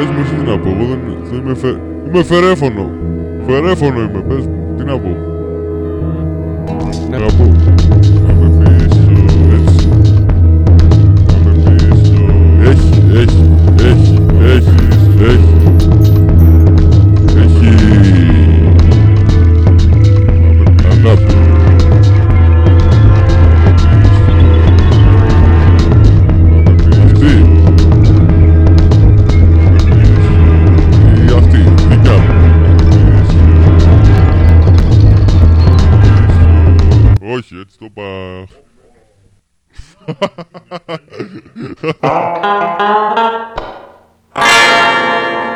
Πες μου εσύ τι να πω, εγώ δεν είμαι είμαι φερέφωνο. Φερέφωνο είμαι, πες μου, τι να πω. Να πω. Πάμε πίσω, έτσι. Πάμε πίσω. Έχει. Αγάπη. Αυτή, δικιά μου. Όχι, έτσι το είπα.